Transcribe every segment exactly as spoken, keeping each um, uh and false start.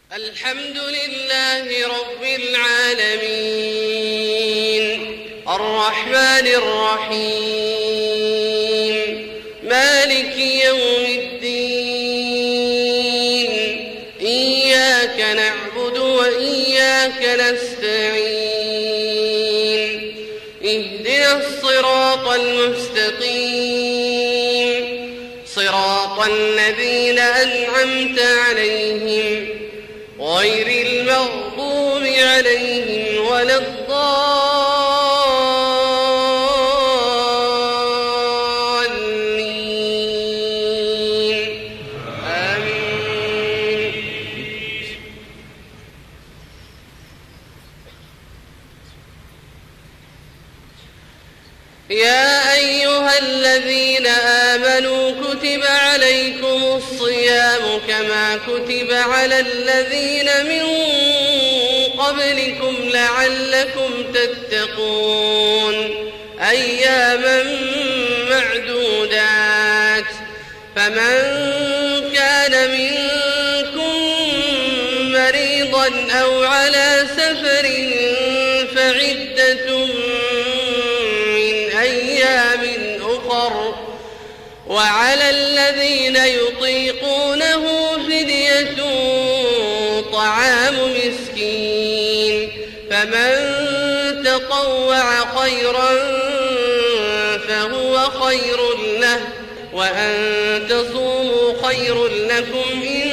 الحمد لله رب العالمين الرحمن الرحيم مالك يوم الدين إياك نعبد وإياك نستعين اهدنا الصراط المستقيم صراط الذين أنعمت عليهم غير المغضوب عليهم ولا الضالين آمين. يا أيها الذين آمنوا كتب عليكم الصيام كما كتب على الذين من قبلكم لعلكم تتقون أياما معدودات فمن كان منكم مريضا أو على سفر فعدة من أيام أخر وعلى الذين يطيقونه فدية طعام مسكين فمن تطوع خيرا فهو خير له وأن تصوموا خير لكم إن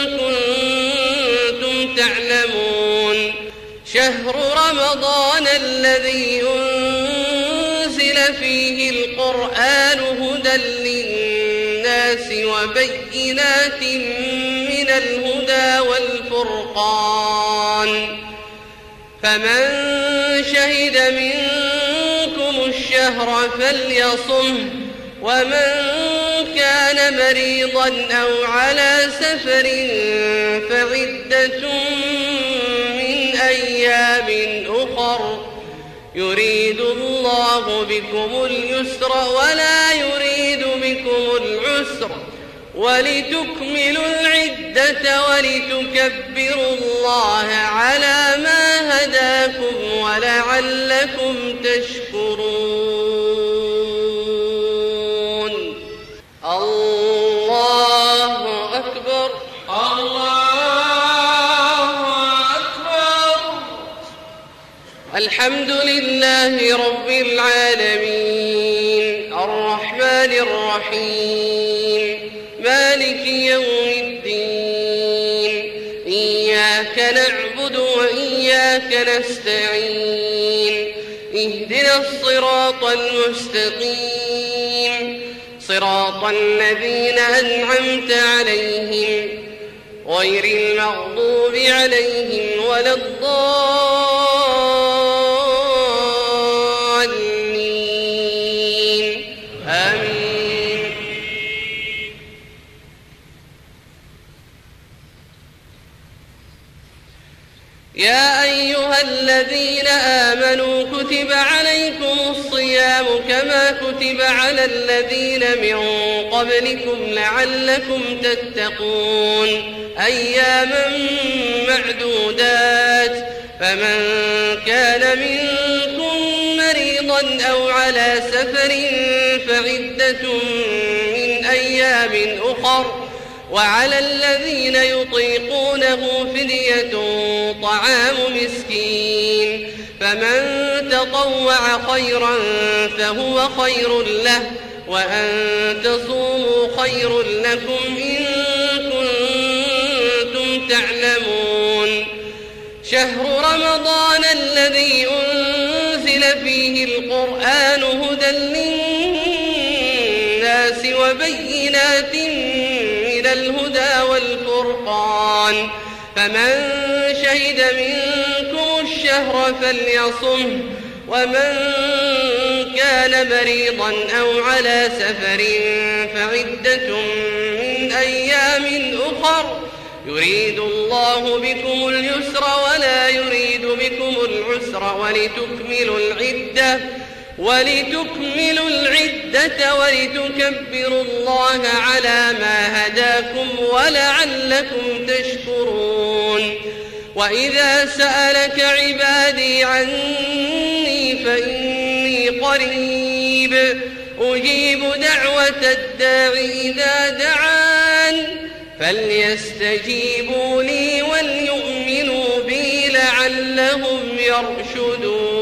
كنتم تعلمون شهر رمضان الذي أنزل فيه القرآن هدى للناس وبينات من الهدى والفرقان فمن شهد منكم الشهر فليصمه ومن كان مريضا أو على سفر فعدة من أيام أخر يريد الله بكم اليسر ولا يريد بكم العسر ولتكملوا العدة ولتكبروا الله على ما هداكم ولعلكم تشكرون. الله أكبر الله أكبر. الحمد لله رب العالمين الرحمن الرحيم مالك يوم الدين إياك نعبد وإياك نستعين اهدنا الصراط المستقيم صراط الذين أنعمت عليهم غير المغضوب عليهم ولا الضالين آمين. يا أيها الذين آمنوا كتب عليكم الصيام كما كتب على الذين من قبلكم لعلكم تتقون أياما معدودات فمن كان منكم مريضا أو على سفر فعدة من أيام أخر وعلى الذين يطيقونه فدية طعام مسكين فمن تطوع خيرا فهو خير له وأن تصوموا خير لكم إن كنتم تعلمون شهر رمضان الذي أنزل فيه القرآن هدى للناس وبينات من الهدى والفرقان فمن شهد منكم الشهر فليصمه ومن كان مريضا أو على سفر فعدة من أيام أخر يريد الله بكم اليسر ولا يريد بكم العسر ولتكملوا العدة ولتكملوا العدة ولتكبروا الله على ما هداكم ولعلكم تشكرون. وإذا سألك عبادي عني فإني قريب أجيب دعوة الداع إذا دعان فليستجيبوا لي وليؤمنوا بي لعلهم يرشدون